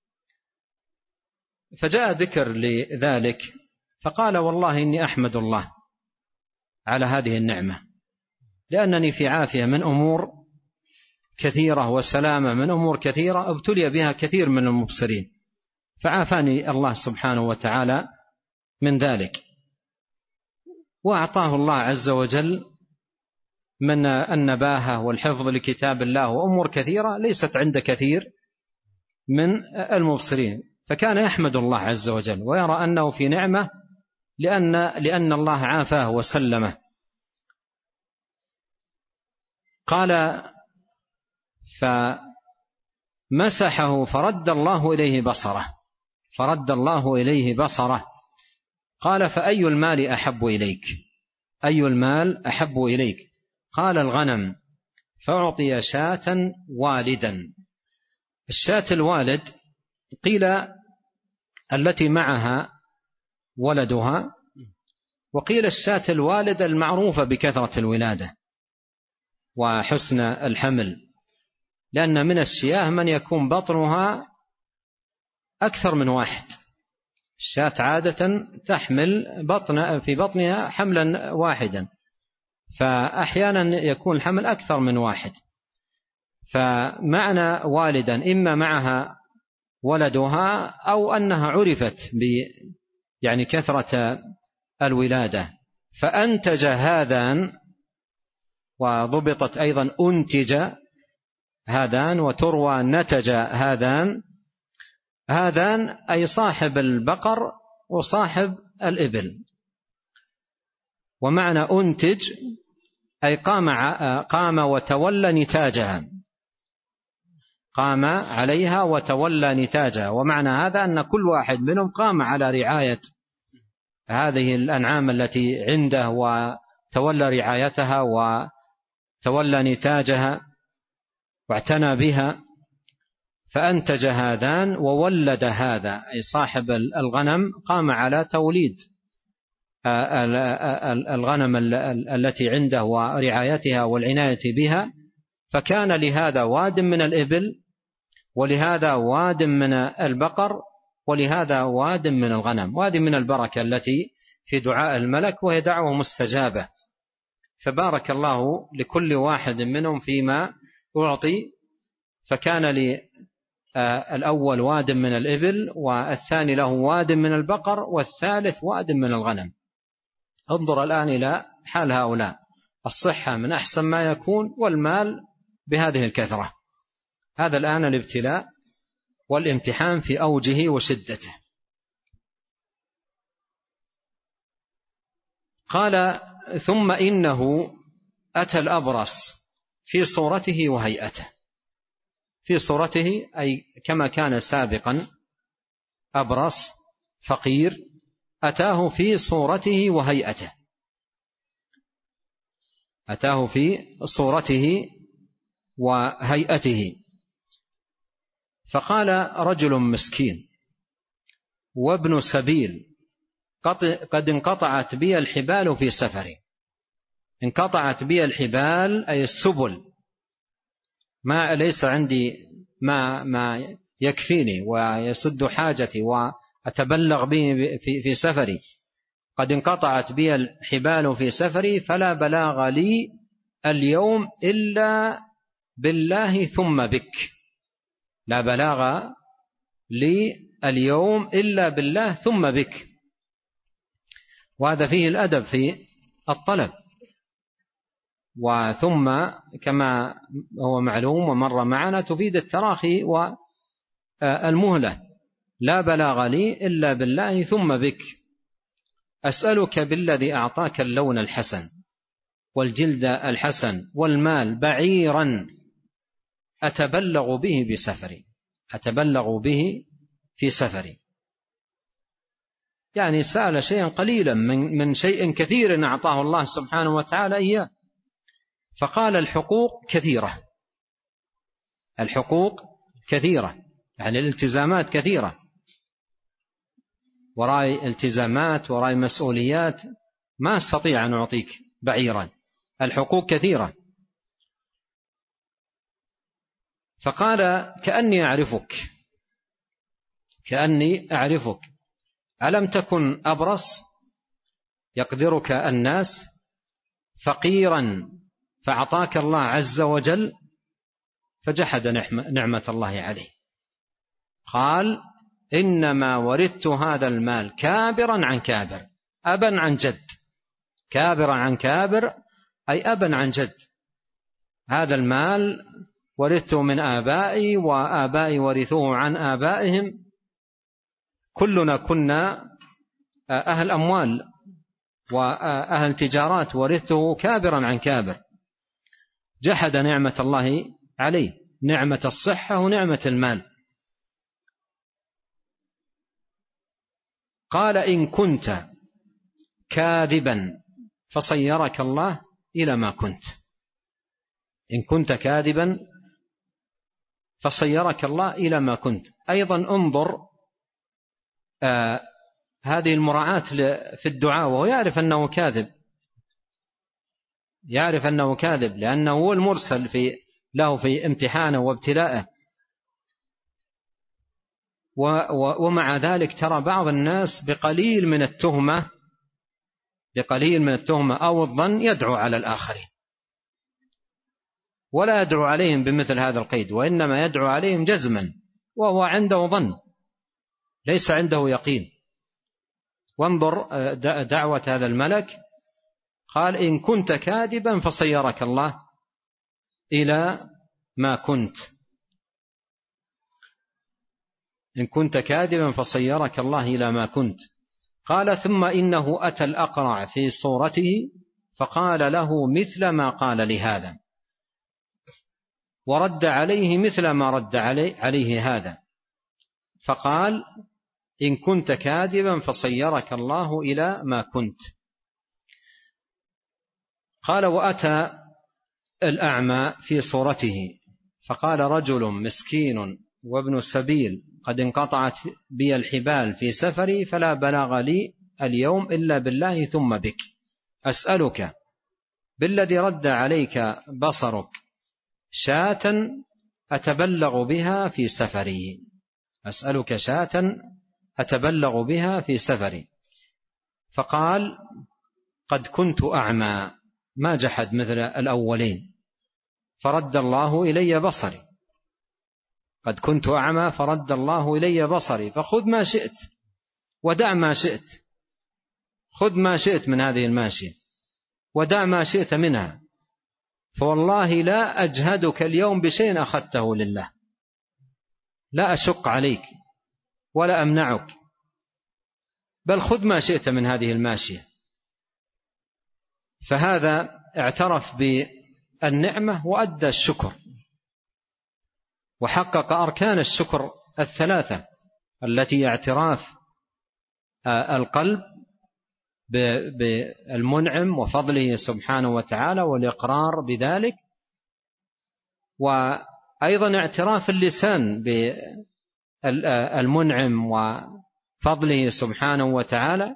فجاء ذكر لذلك فقال والله إني أحمد الله على هذه النعمة، لأنني في عافية من أمور كثيرة وسلامة من أمور كثيرة ابتلي بها كثير من المبصرين، فعافاني الله سبحانه وتعالى من ذلك، وأعطاه الله عز وجل من النباهة والحفظ لكتاب الله وأمور كثيرة ليست عند كثير من المبصرين، فكان يحمد الله عز وجل ويرى أنه في نعمة لأن, لأن الله عافاه وسلمه. قال فمسحه فرد الله إليه بصره فرد الله إليه بصره. قال فأي المال أحب إليك؟ أي المال أحب إليك؟ قال الغنم، فأعطي شاة والدا. الشاة الوالد قيل التي معها ولدها، وقيل الشاة الوالد المعروفة بكثرة الولادة وحسن الحمل، لأن من الشياه من يكون بطنها أكثر من واحد. الشاة عادة تحمل بطن في بطنها حملا واحدا، فأحيانا يكون الحمل أكثر من واحد. فمعنى والدا إما معها ولدها أو أنها عرفت ب يعني كثرة الولادة. فأنتج هذان، وضبطت أيضا أنتج هذان، وتروى نتج هذان. هذان أي صاحب البقر وصاحب الإبل. ومعنى أنتج أي قام قام وتولى نتاجها، قام عليها وتولى نتاجها. ومعنى هذا أن كل واحد منهم قام على رعاية هذه الأنعام التي عنده وتولى رعايتها وتولى نتاجها واعتنى بها. فأنتج هذان وولد هذا، أي صاحب الغنم قام على توليد الغنم التي عنده ورعايتها والعناية بها، فكان لهذا واد من الإبل، ولهذا واد من البقر، ولهذا واد من الغنم. وهذه من البركة التي في دعاء الملك، وهي دعوة مستجابة. فبارك الله لكل واحد منهم فيما أعطي، فكان للأول واد من الإبل، والثاني له واد من البقر، والثالث واد من الغنم. انظر الآن إلى حال هؤلاء، الصحة من أحسن ما يكون، والمال بهذه الكثرة. هذا الآن الابتلاء والامتحان في أوجه وشدته. قال ثم إنه أتى الأبرص في صورته وهيئته. في صورته أي كما كان سابقا أبرص فقير، أتاه في صورته وهيئته، أتاه في صورته وهيئته. فقال رجل مسكين وابن سبيل قد انقطعت بي الحبال في سفري. انقطعت بي الحبال أي السبل، ما ليس عندي ما ما يكفيني ويسد حاجتي وأتبلغ به في في سفري. قد انقطعت بي الحبال في سفري فلا بلاغ لي اليوم إلا بالله ثم بك. لا بلاغ لي اليوم إلا بالله ثم بك. وهذا فيه الأدب في الطلب. وثم كما هو معلوم ومر معنا تفيد التراخي والمهلة. لا بلاغ لي إلا بالله ثم بك. أسألك بالذي أعطاك اللون الحسن والجلد الحسن والمال بعيرا أتبلغ به بسفري أتبلغ به في سفري. يعني سأل شيئا قليلا من من شيء كثير أعطاه الله سبحانه وتعالى إياه. فقال الحقوق كثيرة الحقوق كثيرة يعني الالتزامات كثيرة، وراي التزامات وراي مسؤوليات، ما أستطيع أن أعطيك بعيرا، الحقوق كثيرة. فقال كأني أعرفك كأني أعرفك ألم تكن أبرص يقدرك الناس فقيرا فأعطاك الله عز وجل فجحد نعمة الله عليه. قال إنما ورثت هذا المال كابرا عن كابر أبا عن جد. كابرا عن كابر أي أبا عن جد. هذا المال ورثته من آبائي وآبائي ورثوه عن آبائهم. كلنا كنا أهل أموال وأهل تجارات، ورثته كابرا عن كابر. جحد نعمة الله عليه، نعمة الصحة ونعمة المال. قال إن كنت كاذبا فصيرك الله إلى ما كنت. إن كنت كاذبا فصيرك الله إلى ما كنت. أيضا انظر آه هذه المراعاة في الدعاء، وهو يعرف أنه كاذب يعرف أنه كاذب لأنه هو المرسل في له في امتحانه وابتلاءه. ومع ذلك ترى بعض الناس بقليل من التهمة بقليل من التهمة أو الظن يدعو على الآخرين، ولا يدعو عليهم بمثل هذا القيد، وإنما يدعو عليهم جزما وهو عنده ظن ليس عنده يقين. وانظر دعوة هذا الملك، قال إن كنت كاذبا فصيرك الله إلى ما كنت. إن كنت كاذبا فصيرك الله إلى ما كنت. قال ثم إنه أتى الأقرع في صورته فقال له مثل ما قال لهذا، ورد عليه مثل ما رد عليه هذا، فقال إن كنت كاذبا فصيرك الله إلى ما كنت. قال وأتى الأعمى في صورته فقال رجل مسكين وابن سبيل قد انقطعت بي الحبال في سفري فلا بلاغ لي اليوم إلا بالله ثم بك. أسألك بالذي رد عليك بصرك شاة أتبلغ بها في سفري. أسألك شاة أتبلغ بها في سفري. فقال قد كنت أعمى، ما جحد مثل الأولين، فرد الله إلي بصري. قد كنت أعمى فرد الله إلي بصري، فخذ ما شئت ودع ما شئت. خذ ما شئت من هذه الماشية ودع ما شئت منها، فوالله لا أجهدك اليوم بشيء أخذته لله، لا أشق عليك ولا أمنعك، بل خذ ما شئت من هذه الماشية. فهذا اعترف بالنعمة وأدى الشكر، وحقق أركان الشكر الثلاثة التي اعتراف القلب بالمنعم وفضله سبحانه وتعالى والإقرار بذلك، وأيضا اعتراف اللسان بالمنعم وفضله سبحانه وتعالى،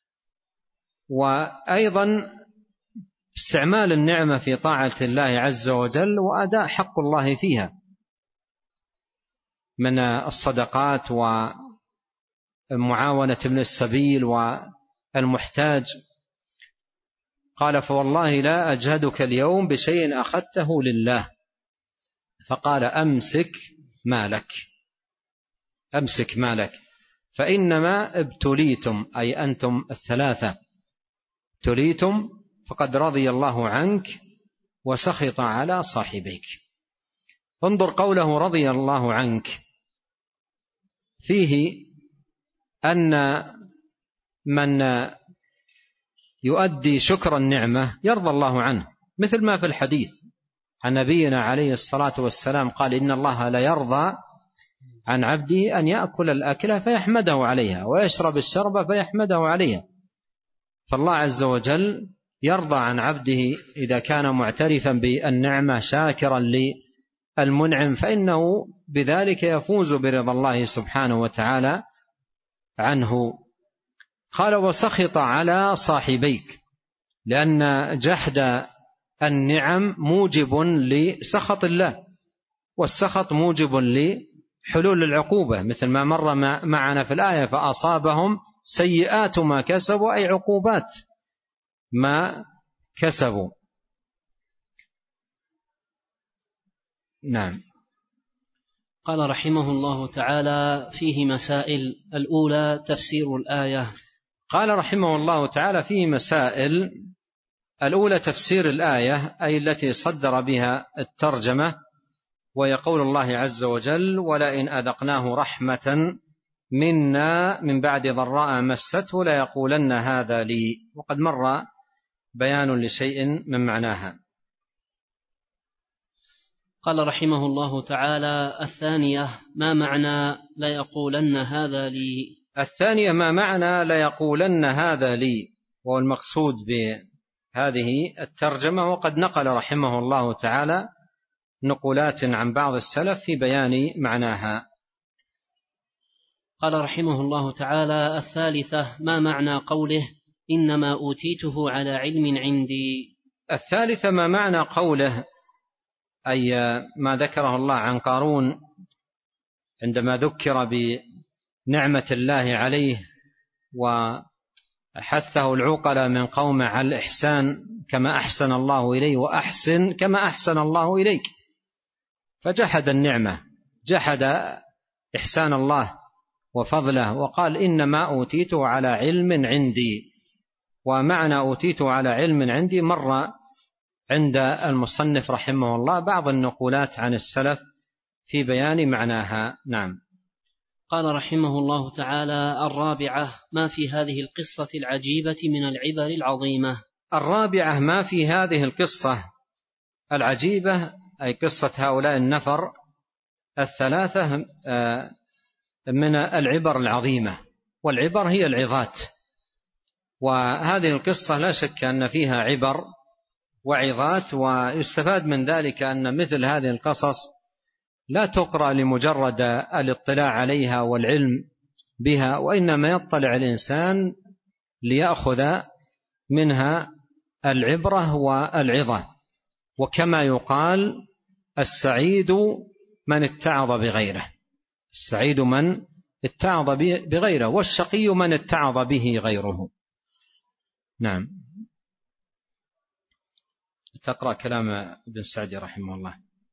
وأيضا استعمال النعمة في طاعة الله عز وجل وأداء حق الله فيها من الصدقات ومعاونة ابن السبيل المحتاج. قال فوالله لا أجهدك اليوم بشيء أخذته لله. فقال أمسك مالك، أمسك مالك فإنما ابتليتم، أي أنتم الثلاثة ابتليتم، فقد رضي الله عنك وسخط على صاحبيك. انظر قوله رضي الله عنك، فيه أن من يؤدي شكر النعمة يرضى الله عنه، مثل ما في الحديث عن نبينا عليه الصلاة والسلام قال إن الله لا يرضى عن عبده أن يأكل الأكلة فيحمده عليها ويشرب الشربة فيحمده عليها. فالله عز وجل يرضى عن عبده إذا كان معترفا بالنعمة شاكرا للمنعم، فإنه بذلك يفوز برضا الله سبحانه وتعالى عنه. قال وسخط على صاحبيك، لأن جحد النعم موجب لسخط الله، والسخط موجب لحلول العقوبة، مثل ما مر معنا في الآية فأصابهم سيئات ما كسبوا، أي عقوبات ما كسبوا. نعم. قال رحمه الله تعالى فيه مسائل. الأولى تفسير الآية. قال رحمه الله تعالى فيه مسائل. الأولى تفسير الآية، أي التي صدر بها الترجمة، ويقول الله عز وجل ولئن أذقناه رحمة منا من بعد ضراء مسته ليقولن هذا لي، وقد مر بيان لشيء من معناها. قال رحمه الله تعالى الثانية ما معنى ليقولن هذا لي. الثانية ما معنى ليقولن هذا لي، وهو المقصود بهذه الترجمة، وقد نقل رحمه الله تعالى نقولات عن بعض السلف في بيان معناها. قال رحمه الله تعالى الثالثة ما معنى قوله إنما أوتيته على علم عندي. الثالثة ما معنى قوله، أي ما ذكره الله عن قارون عندما ذكر بنعمة الله عليه وحثه العقلاء من قومه على الإحسان كما أحسن الله إليه، وأحسن كما أحسن الله إليك، فجحد النعمة، جحد إحسان الله وفضله، وقال إنما أوتيته على علم عندي. ومعنى أوتيته على علم عندي مر عند المصنف رحمه الله بعض النقولات عن السلف في بيان معناها. نعم. قال رحمه الله تعالى الرابعة ما في هذه القصة العجيبة من العبر العظيمة. الرابعة ما في هذه القصة العجيبة، أي قصة هؤلاء النفر الثلاثة من العبر العظيمة، والعبر هي العظات، وهذه القصة لا شك أن فيها عبر وعظات، ويستفاد من ذلك أن مثل هذه القصص لا تقرأ لمجرد الاطلاع عليها والعلم بها، وإنما يطلع الإنسان ليأخذ منها العبرة والعظة. وكما يقال السعيد من اتعظ بغيره، السعيد من اتعظ بغيره، والشقي من اتعظ به غيره. نعم. تقرأ كلام ابن سعدي رحمه الله.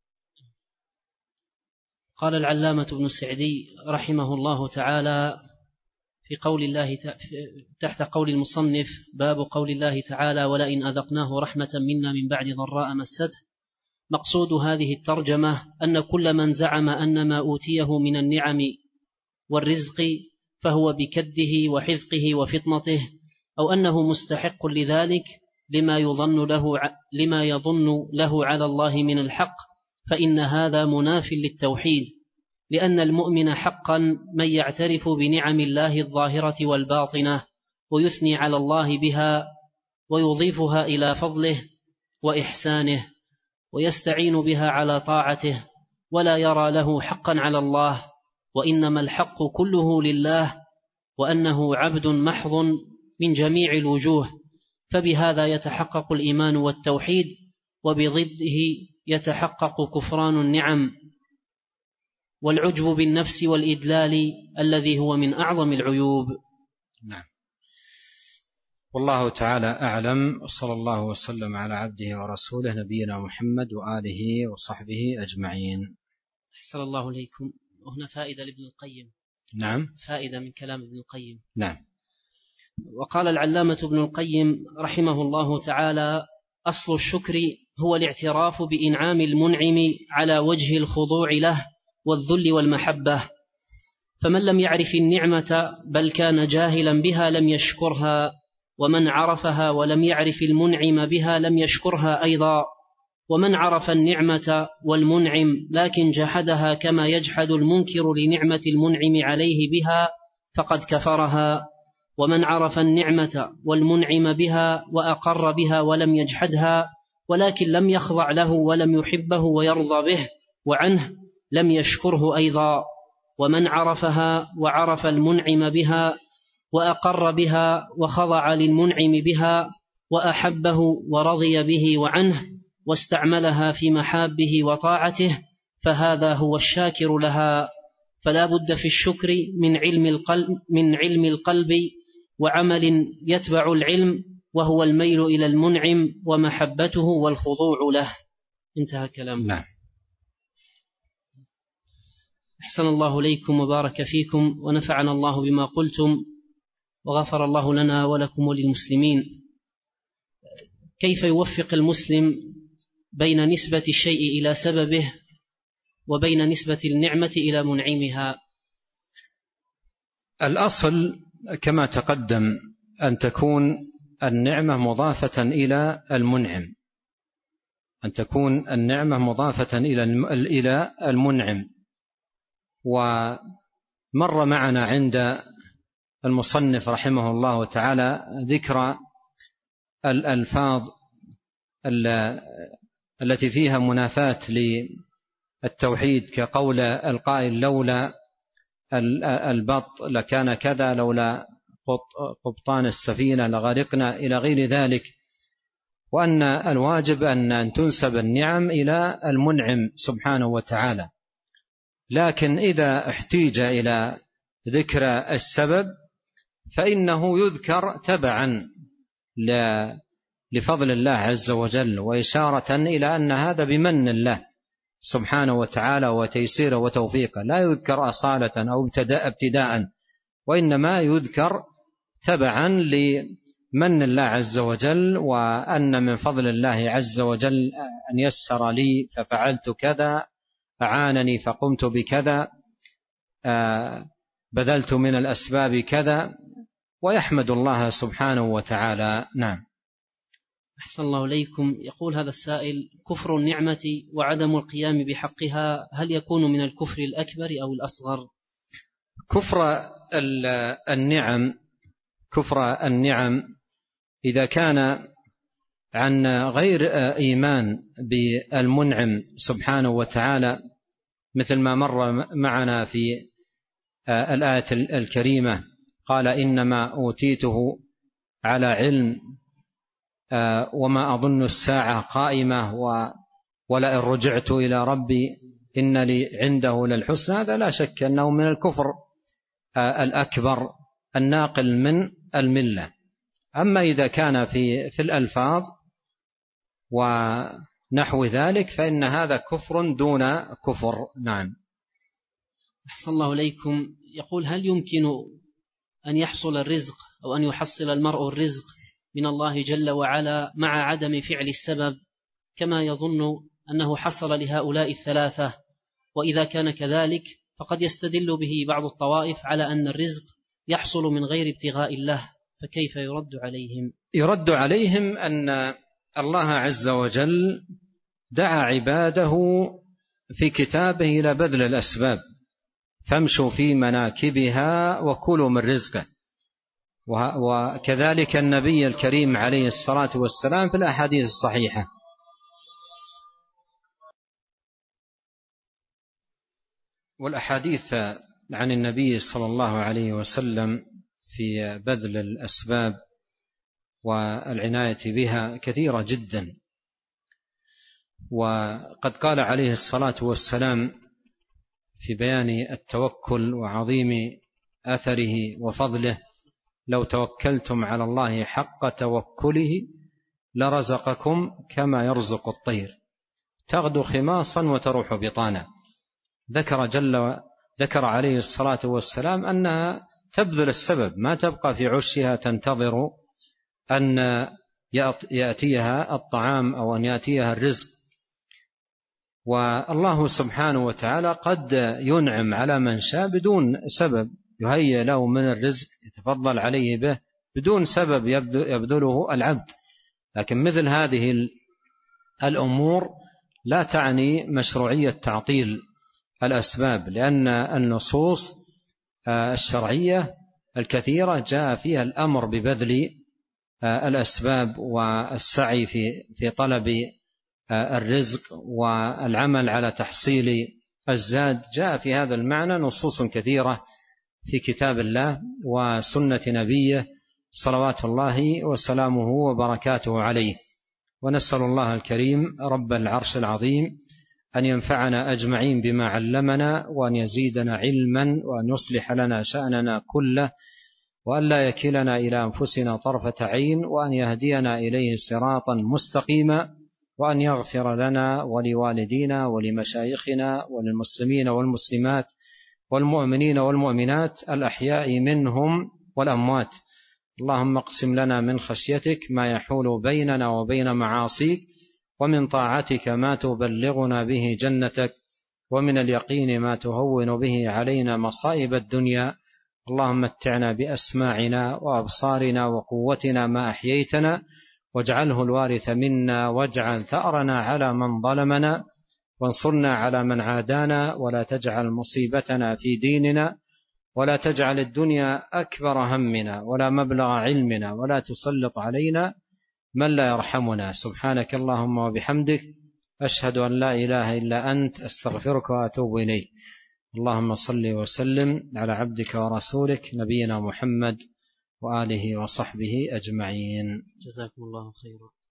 قال العلامة ابن السعدي رحمه الله تعالى في قول الله تحت قول المصنف باب قول الله تعالى ولئن أذقناه رحمة منا من بعد ضراء مسته. مقصود هذه الترجمة أن كل من زعم أن ما أوتيه من النعم والرزق فهو بكده وحذقه وفطنته، أو أنه مستحق لذلك لما يظن له لما يظن له على الله من الحق، فإن هذا مناف للتوحيد، لأن المؤمن حقا من يعترف بنعم الله الظاهرة والباطنة ويثني على الله بها ويضيفها إلى فضله وإحسانه ويستعين بها على طاعته، ولا يرى له حقا على الله، وإنما الحق كله لله، وأنه عبد محض من جميع الوجوه، فبهذا يتحقق الإيمان والتوحيد، وبضده يتحقق كفران النعم والعجب بالنفس والإدلال الذي هو من أعظم العيوب. نعم. والله تعالى أعلم، وصلى الله وسلم على عبده ورسوله نبينا محمد وآله وصحبه أجمعين. أحسن الله إليكم. وهنا فائدة لابن القيم. نعم، فائدة من كلام ابن القيم. نعم. وقال العلامة ابن القيم رحمه الله تعالى: أصل الشكر هو الاعتراف بإنعام المنعم على وجه الخضوع له والذل والمحبة، فمن لم يعرف النعمة بل كان جاهلا بها لم يشكرها، ومن عرفها ولم يعرف المنعم بها لم يشكرها أيضا، ومن عرف النعمة والمنعم لكن جحدها كما يجحد المنكر لنعمة المنعم عليه بها فقد كفرها، ومن عرف النعمة والمنعم بها وأقر بها ولم يجحدها ولكن لم يخضع له ولم يحبه ويرضى به وعنه لم يشكره أيضا، ومن عرفها وعرف المنعم بها وأقر بها وخضع للمنعم بها وأحبه ورضي به وعنه واستعملها في محابه وطاعته فهذا هو الشاكر لها. فلا بد في الشكر من علم القلب, من علم القلب وعمل يتبع العلم، وهو الميل إلى المنعم ومحبته والخضوع له. انتهى كلام. نعم. أحسن الله إليكم وبارك فيكم ونفعنا الله بما قلتم وغفر الله لنا ولكم وللمسلمين. كيف يوفق المسلم بين نسبة الشيء إلى سببه وبين نسبة النعمة إلى منعمها؟ الأصل كما تقدم أن تكون النعمة مضافة إلى المنعم، أن تكون النعمة مضافة إلى المنعم. ومر معنا عند المصنف رحمه الله تعالى ذكر الألفاظ التي فيها منافاة للتوحيد، كقول القائل: لولا البط لكان كذا، لولا قبطان السفينة لغرقنا، إلى غير ذلك. وأن الواجب أن تنسب النعم إلى المنعم سبحانه وتعالى، لكن إذا احتيج إلى ذكر السبب فإنه يذكر تبعا لفضل الله عز وجل، وإشارة إلى أن هذا بمن الله سبحانه وتعالى وتيسيره وتوفيقه، لا يذكر أصالة أو ابتداء، وإنما يذكر تبعا لمن الله عز وجل، وأن من فضل الله عز وجل أن يسر لي ففعلت كذا، أعانني فقمت بكذا، بذلت من الأسباب كذا، ويحمد الله سبحانه وتعالى. نعم. أحسن الله إليكم. يقول هذا السائل: كفر النعمة وعدم القيام بحقها هل يكون من الكفر الأكبر أو الأصغر؟ كفر النعم كفر النعم إذا كان عن غير إيمان بالمنعم سبحانه وتعالى، مثل ما مر معنا في الآية الكريمة: قال إنما أوتيته على علم وما أظن الساعة قائمة ولئن رجعت إلى ربي إن لي عنده للحسنى. هذا لا شك أنه من الكفر الأكبر الناقل من الملة. أما إذا كان في في الألفاظ ونحو ذلك فإن هذا كفر دون كفر. نعم. أحسن الله إليكم. يقول: هل يمكن أن يحصل الرزق أو أن يحصل المرء الرزق من الله جل وعلا مع عدم فعل السبب كما يظن أنه حصل لهؤلاء الثلاثة؟ وإذا كان كذلك فقد يستدل به بعض الطوائف على أن الرزق يحصل من غير ابتغاء الله، فكيف يرد عليهم؟ يرد عليهم أن الله عز وجل دعا عباده في كتابه إلى بذل الأسباب، فامشوا في مناكبها وكلوا من رزقه. وكذلك النبي الكريم عليه الصلاة والسلام في الأحاديث الصحيحة. والأحاديث عن النبي صلى الله عليه وسلم في بذل الأسباب والعناية بها كثيرة جدا. وقد قال عليه الصلاة والسلام في بيان التوكل وعظيم أثره وفضله: لو توكلتم على الله حق توكله لرزقكم كما يرزق الطير تغدو خماصا وتروح بطانا. ذكر جل ذكر عليه الصلاة والسلام أنها تبذل السبب، ما تبقى في عشها تنتظر أن يأتيها الطعام أو أن يأتيها الرزق. والله سبحانه وتعالى قد ينعم على من شاء بدون سبب، يهيئ له من الرزق يتفضل عليه به بدون سبب يبذله العبد. لكن مثل هذه الأمور لا تعني مشروعية تعطيل الأسباب، لأن النصوص الشرعية الكثيرة جاء فيها الأمر ببذل الأسباب والسعي في في طلب الرزق والعمل على تحصيل الزاد. جاء في هذا المعنى نصوص كثيرة في كتاب الله وسنة نبيه صلوات الله وسلامه وبركاته عليه. ونسأل الله الكريم رب العرش العظيم أن ينفعنا أجمعين بما علمنا، وأن يزيدنا علما، وأن يصلح لنا شأننا كله، وأن لا يكلنا إلى أنفسنا طرفة عين، وأن يهدينا إليه صراطا مستقيما، وأن يغفر لنا ولوالدينا ولمشايخنا وللمسلمين والمسلمات والمؤمنين والمؤمنات الأحياء منهم والأموات. اللهم اقسم لنا من خشيتك ما يحول بيننا وبين معاصيك، ومن طاعتك ما تبلغنا به جنتك، ومن اليقين ما تهون به علينا مصائب الدنيا. اللهم متعنا بأسماعنا وأبصارنا وقوتنا ما أحييتنا، واجعله الوارث منا، واجعل ثأرنا على من ظلمنا، وانصرنا على من عادانا، ولا تجعل مصيبتنا في ديننا، ولا تجعل الدنيا أكبر همنا ولا مبلغ علمنا، ولا تسلط علينا من لا يرحمنا. سبحانك اللهم وبحمدك، أشهد أن لا إله إلا أنت، أستغفرك وأتوب إليك. اللهم صل وسلم على عبدك ورسولك نبينا محمد وآله وصحبه أجمعين. جزاكم الله خيرا.